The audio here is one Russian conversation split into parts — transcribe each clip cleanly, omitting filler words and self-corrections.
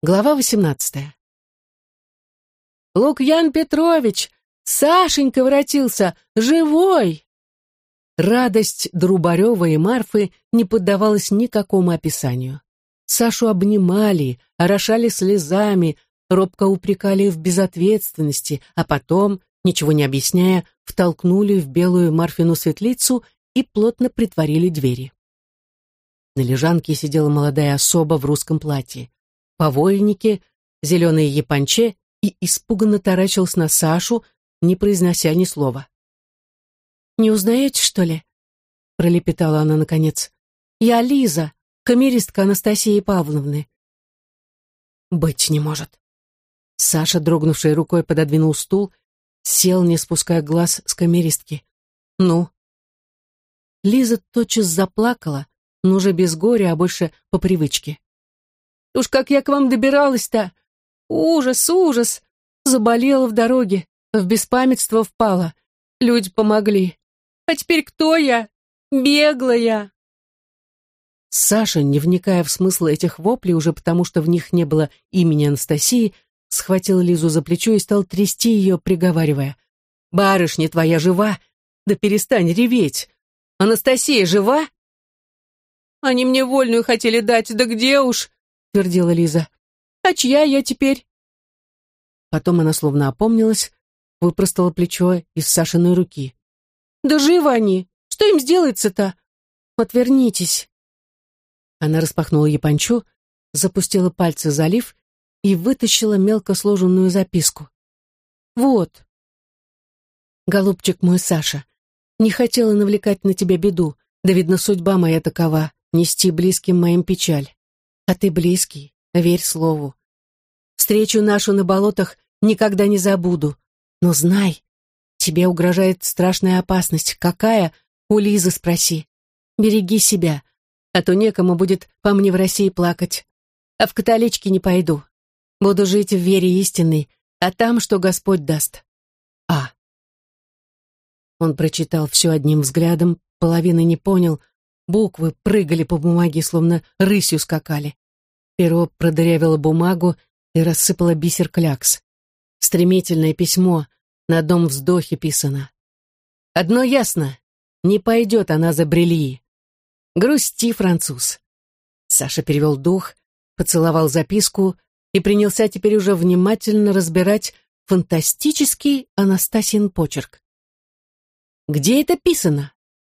Глава 18. «Лукьян Петрович! Сашенька воротился! Живой!» Радость Друбарева и Марфы не поддавалась никакому описанию. Сашу обнимали, орошали слезами, робко упрекали в безответственности, а потом, ничего не объясняя, втолкнули в белую Марфину светлицу и плотно притворили двери. На лежанке сидела молодая особа в русском платье. Повойнике, зеленой японче, и испуганно таращился на Сашу, не произнося ни слова. «Не узнаете, что ли?» — пролепетала она наконец. «Я Лиза, камеристка Анастасии Павловны». «Быть не может». Саша, дрогнувшей рукой, пододвинул стул, сел, не спуская глаз с камеристки. «Ну?» Лиза тотчас заплакала, но уже без горя, а больше по привычке. «Уж как я к вам добиралась-то! Ужас, ужас! Заболела в дороге, в беспамятство впала. Люди помогли. А теперь кто я? Беглая!» Саша, не вникая в смысл этих воплей, уже потому что в них не было имени Анастасии, схватил Лизу за плечо и стал трясти ее, приговаривая: «Барышня твоя жива? Да перестань реветь! Анастасия жива?» «Они мне вольную хотели дать, да где уж!» — твердила Лиза. «А чья я теперь?» Потом она словно опомнилась, выпростала плечо из Сашиной руки. «Да живы они! Что им сделается-то? Отвернитесь!» Она распахнула япончу, запустила пальцы за лиф и вытащила мелко сложенную записку. «Вот. Голубчик мой Саша, не хотела навлекать на тебя беду, да, видно, судьба моя такова, нести близким моим печаль. А ты близкий, верь слову. Встречу нашу на болотах никогда не забуду. Но знай, тебе угрожает страшная опасность. Какая? У Лизы спроси. Береги себя, а то некому будет по мне в России плакать. А в католички не пойду. Буду жить в вере истинной, а там, что Господь даст. А». Он прочитал все одним взглядом, половины не понял, буквы прыгали по бумаге, словно рысью скакали. Перо продырявило бумагу и рассыпало бисер клякс. Стремительное письмо, на одном вздохе писано. «Одно ясно, не пойдет она за Брильи. Грусти, француз». Саша перевел дух, поцеловал записку и принялся теперь уже внимательно разбирать фантастический Анастасин почерк. «Где это писано?»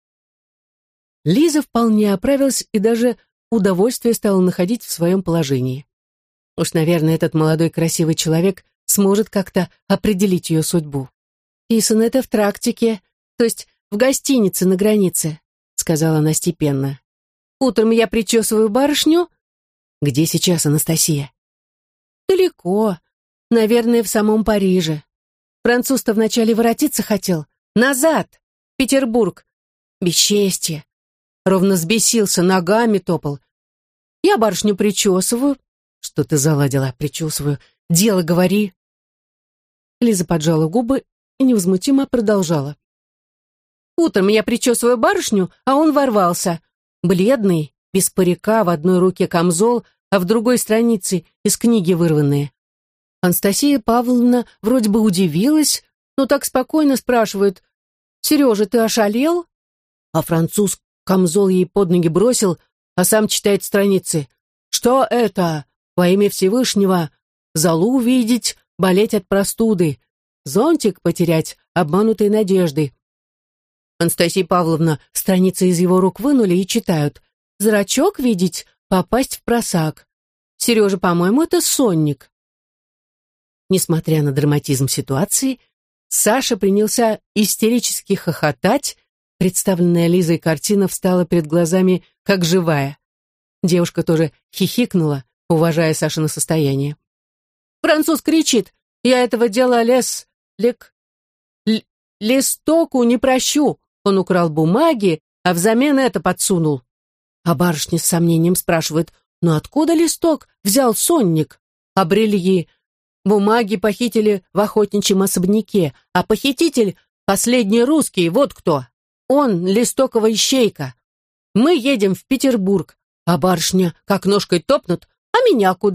Лиза вполне оправилась и даже удовольствие стала находить в своем положении. Уж, наверное, этот молодой красивый человек сможет как-то определить ее судьбу. «Писано это в трактике, то есть в гостинице на границе», сказала она степенно. «Утром я причесываю барышню». «Где сейчас Анастасия?» «Далеко. Наверное, в самом Париже. Француз-то вначале воротиться хотел. Назад, в Петербург. Бесчестье. Ровно взбесился, ногами топал. Я барышню причесываю». «Что ты заладила? Причесываю. Дело говори». Лиза поджала губы и невозмутимо продолжала. «Утром я причесываю барышню, а он ворвался. Бледный, без парика, в одной руке камзол, а в другой страницы из книги вырванные. Анастасия Павловна вроде бы удивилась, но так спокойно спрашивает: «Сережа, ты ошалел?» А француз камзол ей под ноги бросил, а сам читает страницы. «Что это? Во имя Всевышнего! Залу увидеть, болеть от простуды, зонтик потерять, обманутой надежды». Анастасия Павловна страницы из его рук вынули и читают: «Зрачок видеть, попасть в просак. Сережа, по-моему, это сонник». Несмотря на драматизм ситуации, Саша принялся истерически хохотать. Представленная Лизой картина встала перед глазами как живая. Девушка тоже хихикнула, уважая Сашино состояние. Француз кричит: «Я этого дела листоку не прощу. Он украл бумаги, а взамен это подсунул». А барышня с сомнением спрашивает: «Ну откуда листок взял сонник? А Брильи? Бумаги похитили в охотничьем особняке, а похититель — последний русский, вот кто. Он листокова ищейка. Мы едем в Петербург, а барышня как ножкой топнут, а меня куда?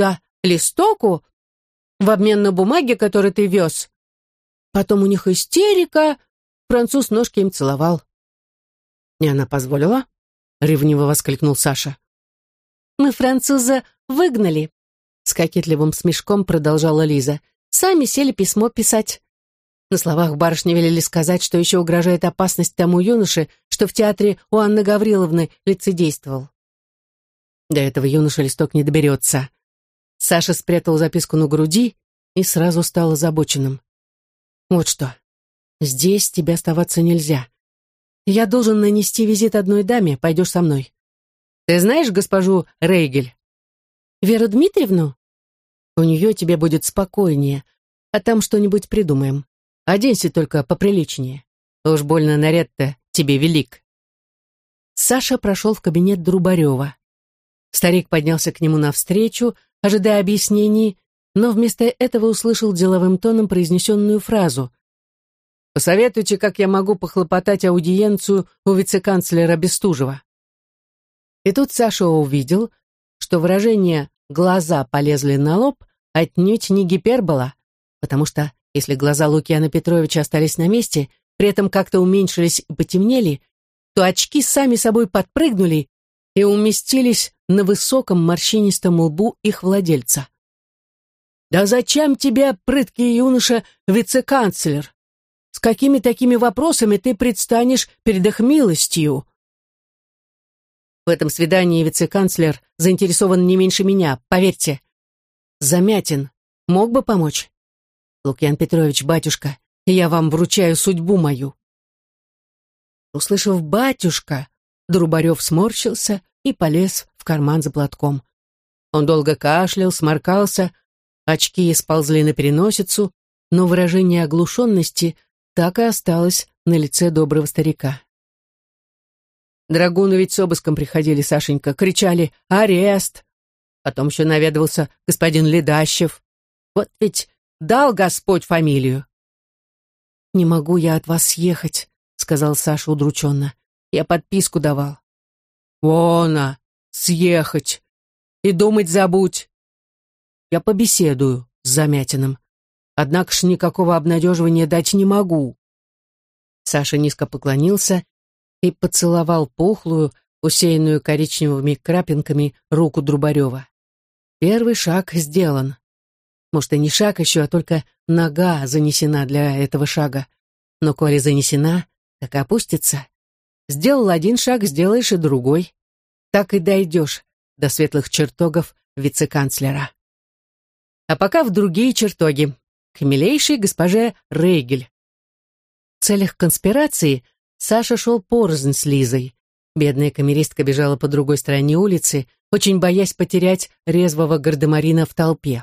листоку в обмен на бумаги, которые ты вез. Потом у них истерика, француз ножки им целовал. «Не она позволила?» — ревниво воскликнул Саша. «Мы француза выгнали», — с кокетливым смешком продолжала Лиза. «Сами сели письмо писать. На словах барышни велели сказать, что еще угрожает опасность тому юноше, что в театре у Анны Гавриловны лицедействовал. До этого юноша листок не доберется». Саша спрятал записку на груди и сразу стал озабоченным. «Вот что, здесь тебе оставаться нельзя. Я должен нанести визит одной даме, пойдешь со мной. Ты знаешь госпожу Рейгель?» «Веру Дмитриевну?» «У нее тебе будет спокойнее, а там что-нибудь придумаем. Оденься только поприличнее. Уж больно наряд-то тебе велик». Саша прошел в кабинет Друбарева. Старик поднялся к нему навстречу, ожидая объяснений, но вместо этого услышал деловым тоном произнесенную фразу: «Посоветуйте, как я могу похлопотать аудиенцию у вице-канцлера Бестужева». И тут Саша увидел, что выражение «глаза полезли на лоб» отнюдь не гипербола, потому что, если глаза Лукьяна Петровича остались на месте, при этом как-то уменьшились и потемнели, то очки сами собой подпрыгнули и уместились на высоком морщинистом лбу их владельца. «Да зачем тебе, прыткий юноша, вице-канцлер? С какими такими вопросами ты предстанешь перед их милостью?» «В этом свидании вице-канцлер заинтересован не меньше меня, поверьте. Замятин мог бы помочь? Лукьян Петрович, батюшка, я вам вручаю судьбу мою». Услышав «батюшка», Друбарев сморщился и полез в карман за платком. Он долго кашлял, сморкался, очки сползли на переносицу, но выражение оглушенности так и осталось на лице доброго старика. «Драгуны ведь с обыском приходили, Сашенька, кричали «Арест!» Потом еще наведывался господин Ледащев. Вот ведь дал Господь фамилию». «Не могу я от вас съехать», — сказал Саша удрученно. «Я подписку давал». «Вон, съехать! И думать забудь. Я побеседую с Замятиным. Однако ж никакого обнадеживания дать не могу». Саша низко поклонился и поцеловал пухлую, усеянную коричневыми крапинками, руку Друбарева. Первый шаг сделан. Может, и не шаг еще, а только нога занесена для этого шага. Но коли занесена, так и опустится. Сделал один шаг, сделаешь и другой. Так и дойдешь до светлых чертогов вице-канцлера. А пока в другие чертоги, к милейшей госпоже Рейгель. В целях конспирации Саша шел порознь с Лизой. Бедная камеристка бежала по другой стороне улицы, очень боясь потерять резвого гардемарина в толпе.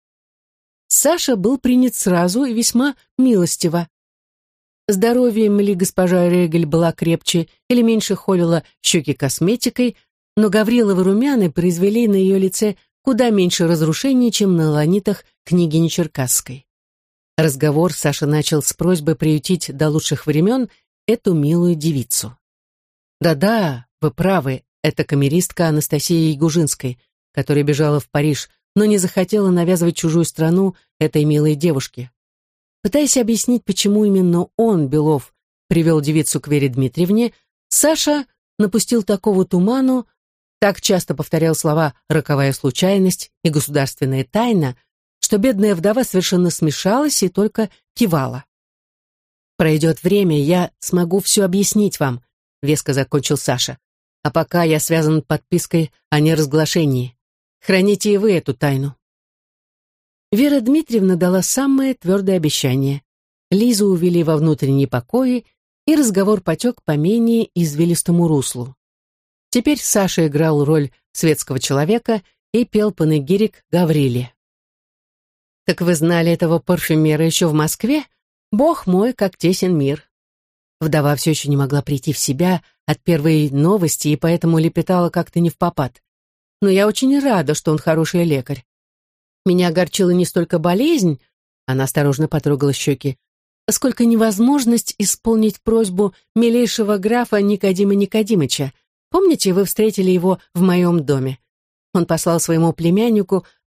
Саша был принят сразу и весьма милостиво. Здоровьем ли госпожа Регель была крепче или меньше холила щеки косметикой, но Гавриловы румяны произвели на ее лице куда меньше разрушений, чем на ланитах княгини Черкасской. Разговор Саша начал с просьбы приютить до лучших времен эту милую девицу. «Да-да, вы правы, это камеристка Анастасия Ягужинской, которая бежала в Париж, но не захотела навязывать чужую страну этой милой девушке». Пытаясь объяснить, почему именно он, Белов, привел девицу к Вере Дмитриевне, Саша напустил такого туману, так часто повторял слова «роковая случайность» и «государственная тайна», что бедная вдова совершенно смешалась и только кивала. «Пройдет время, я смогу все объяснить вам», — веско закончил Саша. «А пока я связан подпиской о неразглашении. Храните и вы эту тайну». Вера Дмитриевна дала самое твердое обещание. Лизу увели во внутренние покои, и разговор потек по менее извилистому руслу. Теперь Саша играл роль светского человека и пел панегирик Гавриле. «Так вы знали этого парфюмера еще в Москве? Бог мой, как тесен мир». Вдова все еще не могла прийти в себя от первой новости и поэтому лепетала как-то невпопад. «Но я очень рада, что он хороший лекарь. Меня огорчила не столько болезнь», — она осторожно потрогала щеки, «сколько невозможность исполнить просьбу милейшего графа Никодима Никодимыча. Помните, вы встретили его в моем доме? Он послал своему племяннику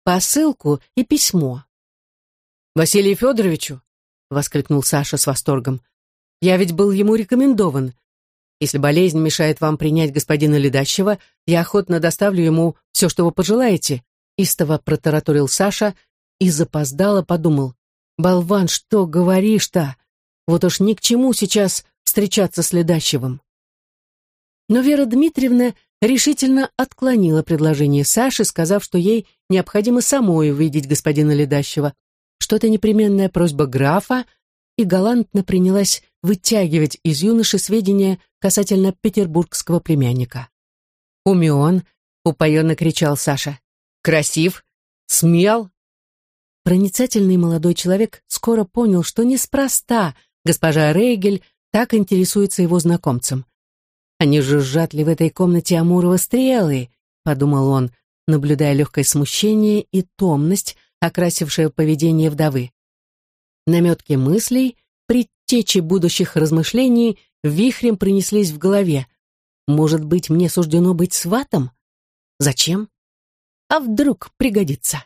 посылку и письмо. «Василию Федоровичу?» — воскликнул Саша с восторгом. «Я ведь был ему рекомендован. Если болезнь мешает вам принять господина Ледащева, я охотно доставлю ему все, что вы пожелаете», — истово протараторил Саша и запоздало подумал. «Болван, что говоришь-то? Вот уж ни к чему сейчас встречаться с Ледащевым». Но Вера Дмитриевна решительно отклонила предложение Саши, сказав, что ей необходимо самой увидеть господина Ледащева, что это непременная просьба графа, и галантно принялась вытягивать из юноши сведения касательно петербургского племянника. «Умен», — упоенно кричал Саша, — «красив, смел». Проницательный молодой человек скоро понял, что неспроста госпожа Рейгель так интересуется его знакомцем. «Они жужжат ли в этой комнате Амурова стрелы?» — подумал он, наблюдая легкое смущение и томность, окрасившее поведение вдовы. Наметки мыслей, предтечи будущих размышлений вихрем пронеслись в голове. «Может быть, мне суждено быть сватом? Зачем? А вдруг пригодится?»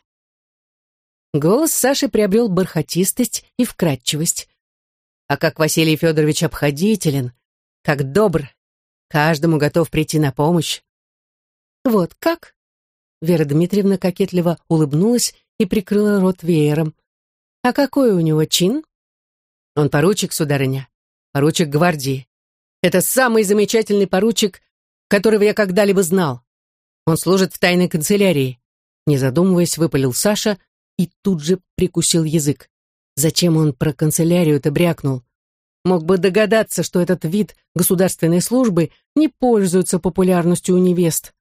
Голос Саши приобрел бархатистость и вкрадчивость. А как Василий Федорович обходителен, как добр, каждому готов прийти на помощь. «Вот как?» Вера Дмитриевна кокетливо улыбнулась и прикрыла рот веером. «А какой у него чин?» «Он поручик, сударыня, поручик гвардии. Это самый замечательный поручик, которого я когда-либо знал. Он служит в тайной канцелярии», не задумываясь, выпалил Саша и тут же прикусил язык. Зачем он про канцелярию-то брякнул? Мог бы догадаться, что этот вид государственной службы не пользуется популярностью у невест.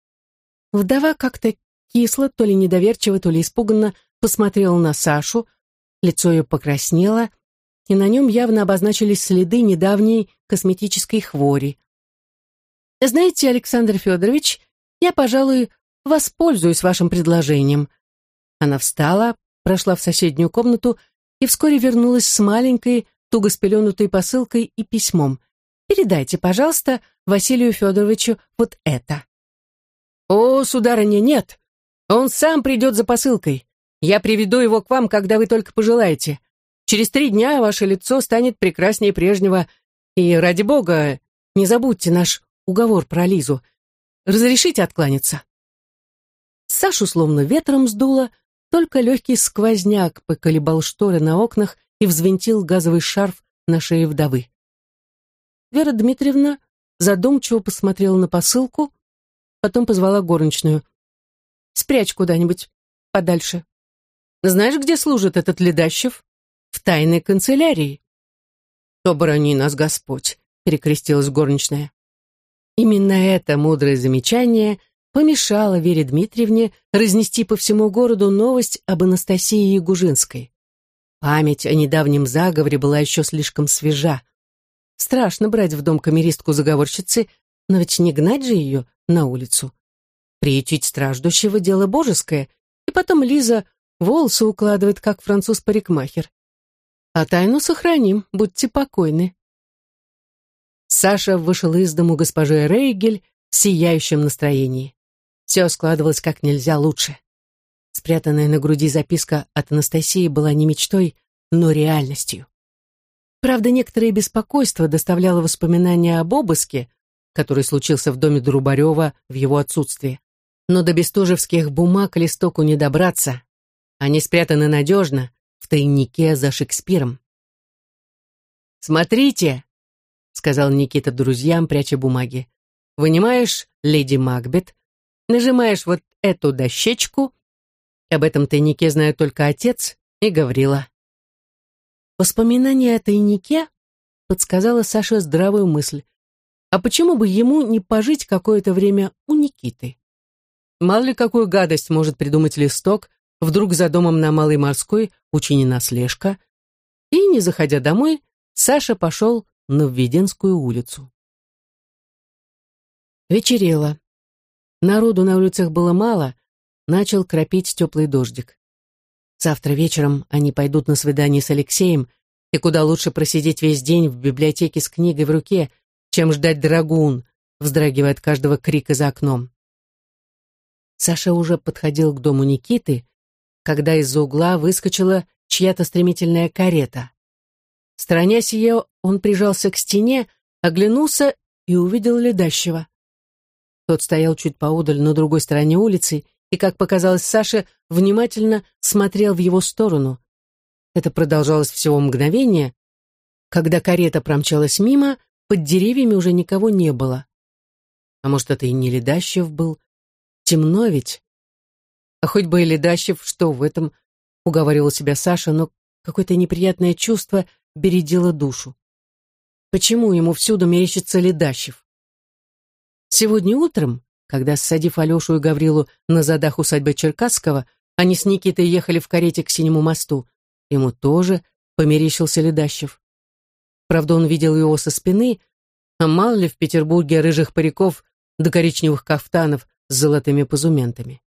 Вдова как-то кисло, то ли недоверчиво, то ли испуганно посмотрела на Сашу, лицо ее покраснело, и на нем явно обозначились следы недавней косметической хвори. «Знаете, Александр Федорович, я, пожалуй, воспользуюсь вашим предложением». Она встала, прошла в соседнюю комнату и вскоре вернулась с маленькой, туго спеленутой посылкой и письмом. «Передайте, пожалуйста, Василию Федоровичу вот это». «О, сударыня, нет! Он сам придет за посылкой. Я приведу его к вам, когда вы только пожелаете. Через 3 дня ваше лицо станет прекраснее прежнего. И, ради бога, не забудьте наш уговор про Лизу. Разрешите откланяться?» Сашу словно ветром сдуло, только легкий сквозняк поколебал шторы на окнах и взвинтил газовый шарф на шее вдовы. Вера Дмитриевна задумчиво посмотрела на посылку, потом позвала горничную. «Спрячь куда-нибудь подальше. Знаешь, где служит этот Ледащев? В тайной канцелярии». «Оборони нас Господь», — перекрестилась горничная. Именно это мудрое замечание помешало Вере Дмитриевне разнести по всему городу новость об Анастасии Ягужинской. Память о недавнем заговоре была еще слишком свежа. Страшно брать в дом камеристку-заговорщицы, но ведь не гнать же ее на улицу. Приютить страждущего — дело божеское, и потом Лиза волосы укладывает, как француз-парикмахер. А тайну сохраним, будьте покойны. Саша вышел из дому госпожи Рейгель в сияющем настроении. Все складывалось как нельзя лучше. Спрятанная на груди записка от Анастасии была не мечтой, но реальностью. Правда, некоторое беспокойство доставляло воспоминания об обыске, который случился в доме Друбарева в его отсутствие. Но до бестужевских бумаг листоку не добраться. Они спрятаны надежно, в тайнике за Шекспиром. «Смотрите», — сказал Никита друзьям, пряча бумаги. «Вынимаешь леди Макбет, нажимаешь вот эту дощечку. Об этом тайнике знают только отец и Гаврила». Воспоминание о тайнике подсказало Саше здравую мысль. А почему бы ему не пожить какое-то время у Никиты? Мало ли какую гадость может придумать листок, вдруг за домом на Малой Морской учинена слежка. И, не заходя домой, Саша пошел на Введенскую улицу. Вечерело. Народу на улицах было мало, начал кропить теплый дождик. Завтра вечером они пойдут на свидание с Алексеем, и куда лучше просидеть весь день в библиотеке с книгой в руке, чем ждать драгун, вздрагивая от каждого крика за окном. Саша уже подходил к дому Никиты, когда из-за угла выскочила чья-то стремительная карета. Сторонясь ее, он прижался к стене, оглянулся и увидел Ледащева. Тот стоял чуть поодаль на другой стороне улицы и, как показалось Саше, внимательно смотрел в его сторону. Это продолжалось всего мгновение. Когда карета промчалась мимо, под деревьями уже никого не было. А может, это и не Ледащев был? Темно ведь. А хоть бы и Ледащев, что в этом, уговаривал себя Саша, но какое-то неприятное чувство бередило душу. Почему ему всюду мерещится Ледащев? Сегодня утром, когда, ссадив Алешу и Гаврилу на задах усадьбы Черкасского, они с Никитой ехали в карете к Синему мосту, ему тоже померещился Ледащев. Правда, он видел его со спины, а мало ли в Петербурге рыжих париков до коричневых кафтанов с золотыми позументами.